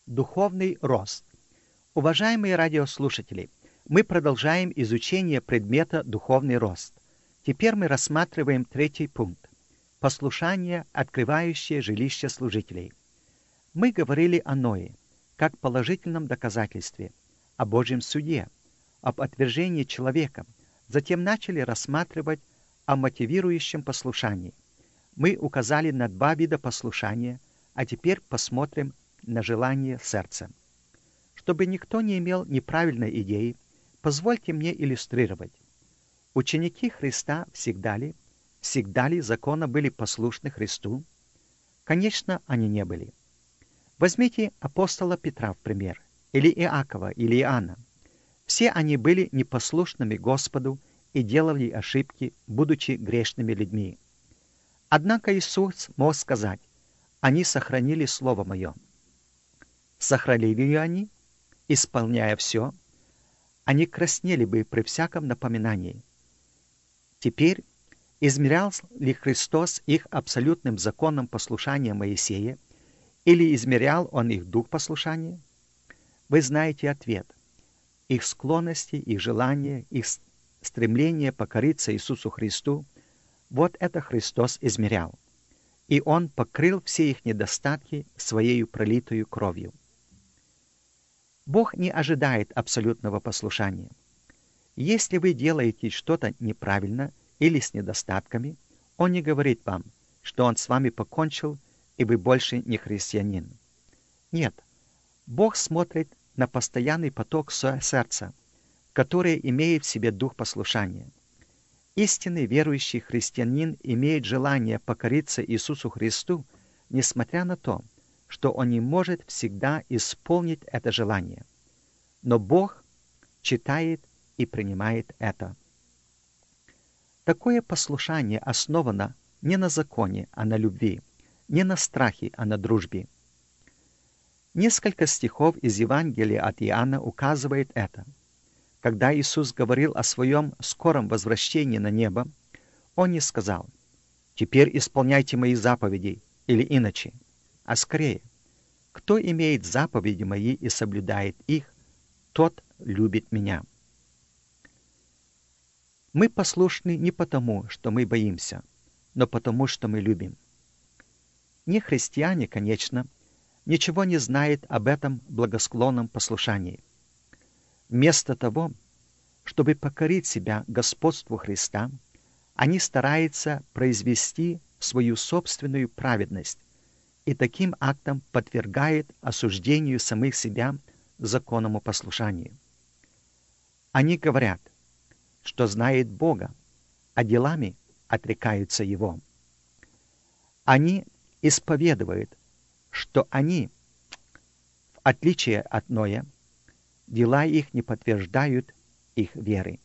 Духовный рост. Уважаемые радиослушатели, мы продолжаем изучение предмета «Духовный рост». Теперь мы рассматриваем третий пункт. Послушание, открывающее жилище служителей. Мы говорили о Ное, как положительном доказательстве, о Божьем суде, об отвержении человека. Затем начали рассматривать о мотивирующем послушании. Мы указали на два вида послушания, а теперь посмотрим на желание сердца. Чтобы никто не имел неправильной идеи, позвольте мне иллюстрировать. Ученики Христа всегда ли законно были послушны Христу? Конечно, они не были. Возьмите апостола Петра в пример, или Иакова, или Иоанна. Все они были непослушными Господу и делали ошибки, будучи грешными людьми. Однако Иисус мог сказать: «Они сохранили Слово Мое». Сохранили ли они, исполняя все? Они краснели бы при всяком напоминании. Теперь, измерял ли Христос их абсолютным законом послушания Моисея, или измерял Он их дух послушания? Вы знаете ответ. Их склонности, их желания, их стремление покориться Иисусу Христу — вот это Христос измерял. И Он покрыл все их недостатки Своею пролитою кровью. Бог не ожидает абсолютного послушания. Если вы делаете что-то неправильно или с недостатками, Он не говорит вам, что Он с вами покончил, и вы больше не христианин. Нет, Бог смотрит на постоянный поток сердца, который имеет в себе дух послушания. Истинный верующий христианин имеет желание покориться Иисусу Христу, несмотря на то, что он не может всегда исполнить это желание. Но Бог читает и принимает это. Такое послушание основано не на законе, а на любви, не на страхе, а на дружбе. Несколько стихов из Евангелия от Иоанна указывает это. Когда Иисус говорил о своем скором возвращении на небо, Он не сказал: «Теперь исполняйте мои заповеди», или иначе, а скорее: «Кто имеет заповеди мои и соблюдает их, тот любит меня». Мы послушны не потому, что мы боимся, но потому, что мы любим. Нехристиане, конечно, ничего не знают об этом благосклонном послушании. Вместо того, чтобы покорить себя господству Христа, они стараются произвести свою собственную праведность и таким актом подвергают осуждению самих себя законному послушанию. Они говорят, что знают Бога, а делами отрекаются Его. Они исповедуют, что они, в отличие от Ноя, дела их не подтверждают их веры.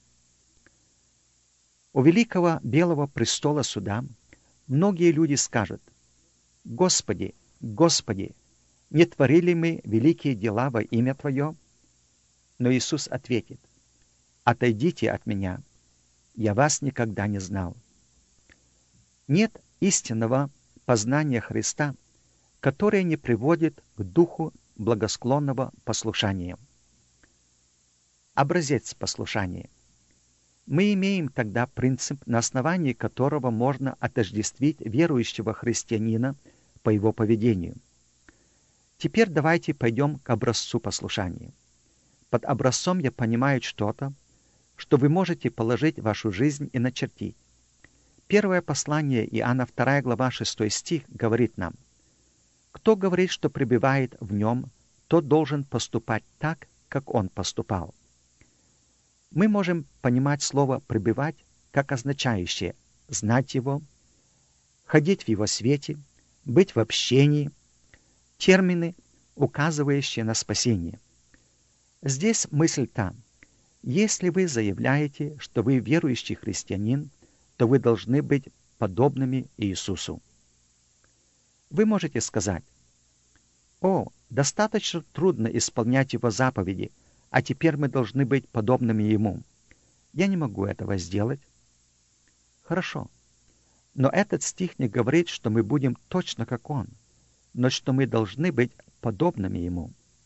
У великого белого престола суда многие люди скажут: «Господи, Господи, не творили мы великие дела во имя Твое?» Но Иисус ответит: «Отойдите от меня, я вас никогда не знал». Нет истинного познания Христа, которое не приводит к духу благосклонного послушания. Образец послушания. Мы имеем тогда принцип, на основании которого можно отождествить верующего христианина по его поведению. Теперь давайте пойдем к образцу послушания. Под образцом я понимаю что-то, что вы можете положить в вашу жизнь и начертить. Первое послание Иоанна, 2 глава, 6 стих, говорит нам: «Кто говорит, что пребывает в нем, тот должен поступать так, как он поступал». Мы можем понимать слово «пребывать» как означающее знать Его, ходить в Его свете, быть в общении, термины, указывающие на спасение. Здесь мысль та: если вы заявляете, что вы верующий христианин, то вы должны быть подобными Иисусу. Вы можете сказать: «О, достаточно трудно исполнять Его заповеди, а теперь мы должны быть подобными Ему. Я не могу этого сделать». Хорошо. Но этот стих не говорит, что мы будем точно как Он, но что мы должны быть подобными Ему.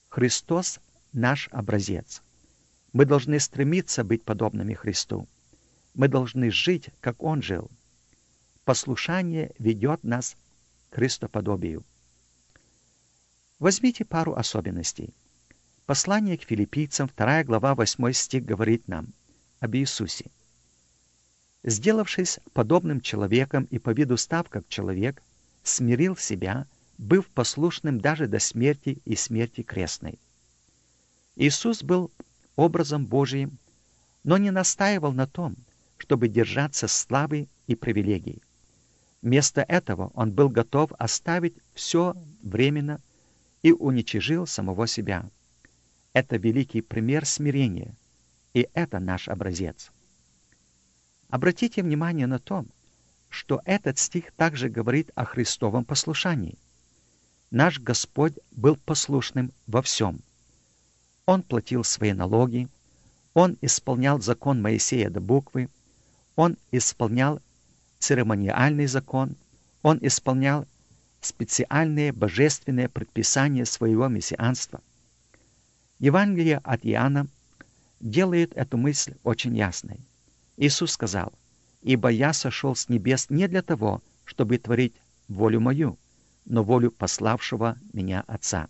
Христос — наш образец. Мы должны стремиться быть подобными Христу. Мы должны жить, как Он жил. Послушание ведет нас к Христоподобию. Возьмите пару особенностей. Послание к филиппийцам, 2 глава, 8 стих говорит нам об Иисусе. «Сделавшись подобным человеком и по виду став как человек, смирил себя, быв послушным даже до смерти и смерти крестной». Иисус был образом Божиим, но не настаивал на том, чтобы держаться славы и привилегий. Вместо этого Он был готов оставить все временно и уничижил самого себя. Это великий пример смирения, и это наш образец. Обратите внимание на то, что этот стих также говорит о Христовом послушании. Наш Господь был послушным во всем. Он платил свои налоги, Он исполнял закон Моисея до буквы, Он исполнял церемониальный закон, Он исполнял специальные божественные предписания своего мессианства. Евангелие от Иоанна делает эту мысль очень ясной. Иисус сказал: «Ибо я сошел с небес не для того, чтобы творить волю мою, но волю пославшего меня Отца».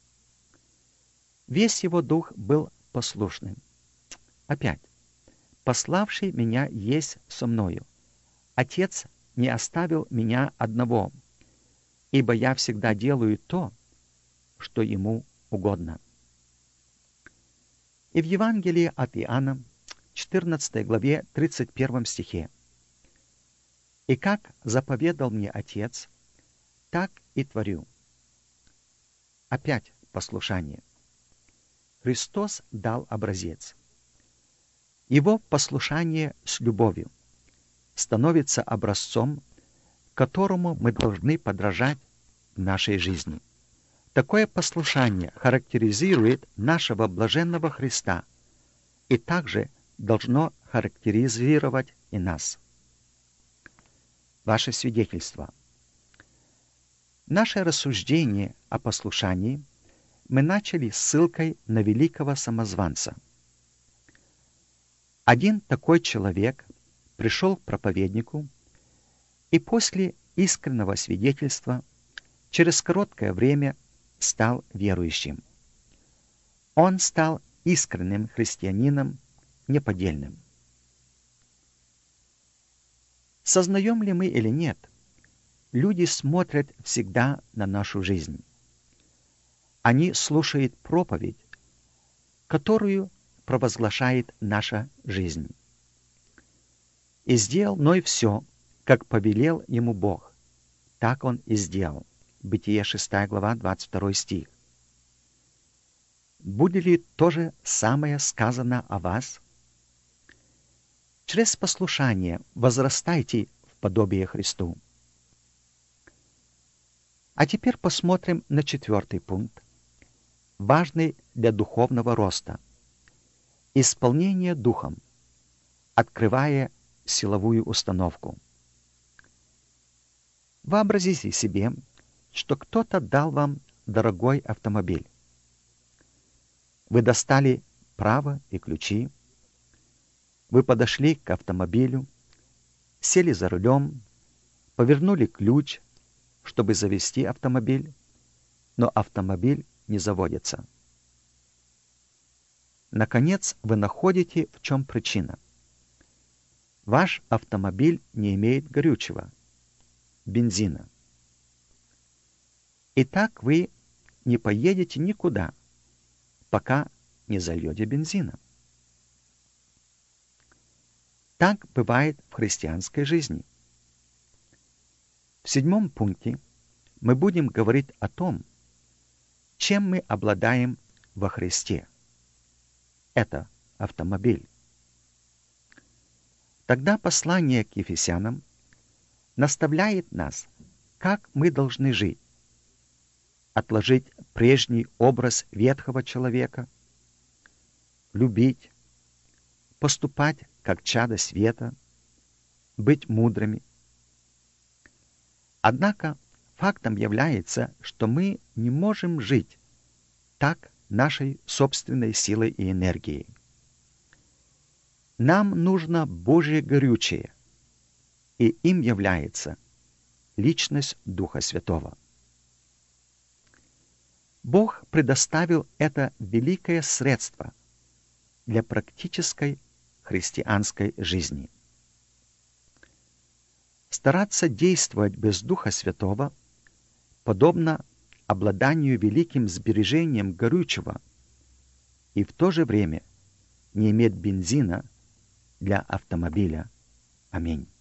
Весь его дух был послушным. Опять, «пославший меня есть со мною. Отец не оставил меня одного, ибо я всегда делаю то, что ему угодно». И в Евангелии от Иоанна, 14 главе, 31 стихе: «И как заповедал мне Отец, так и творю». Опять послушание. Христос дал образец. Его послушание с любовью становится образцом, которому мы должны подражать в нашей жизни. Такое послушание характеризует нашего блаженного Христа и также должно характеризировать и нас. Ваше свидетельство. Наше рассуждение о послушании мы начали ссылкой на великого самозванца. Один такой человек пришел к проповеднику и после искреннего свидетельства через короткое время стал верующим. Он стал искренним христианином, неподдельным. Сознаем ли мы или нет, люди смотрят всегда на нашу жизнь. Они слушают проповедь, которую провозглашает наша жизнь. «И сделал Ной все, как повелел ему Бог. Так он и сделал». Бытие 6 глава, 22 стих. Будет ли то же самое сказано о вас? Через послушание возрастайте в подобие Христу. А теперь посмотрим на 4 пункт, важный для духовного роста. Исполнение духом, открывая силовую установку. Вообразите себе, что кто-то дал вам дорогой автомобиль. Вы достали право и ключи. Вы подошли к автомобилю, сели за рулем, повернули ключ, чтобы завести автомобиль, но автомобиль не заводится. Наконец, вы находите, в чем причина. Ваш автомобиль не имеет горючего, бензина. И так вы не поедете никуда, пока не зальете бензина. Так бывает в христианской жизни. В 7 пункте мы будем говорить о том, чем мы обладаем во Христе. Это автомобиль. Тогда послание к Ефесянам наставляет нас, как мы должны жить. Отложить прежний образ ветхого человека, любить, поступать как чадо света, быть мудрыми. Однако фактом является, что мы не можем жить так, нашей собственной силой и энергией. Нам нужно Божье горючее, и им является личность Духа Святого. Бог предоставил это великое средство для практической христианской жизни. Стараться действовать без Духа Святого подобно обладанию великим сбережением горючего и в то же время не иметь бензина для автомобиля. Аминь.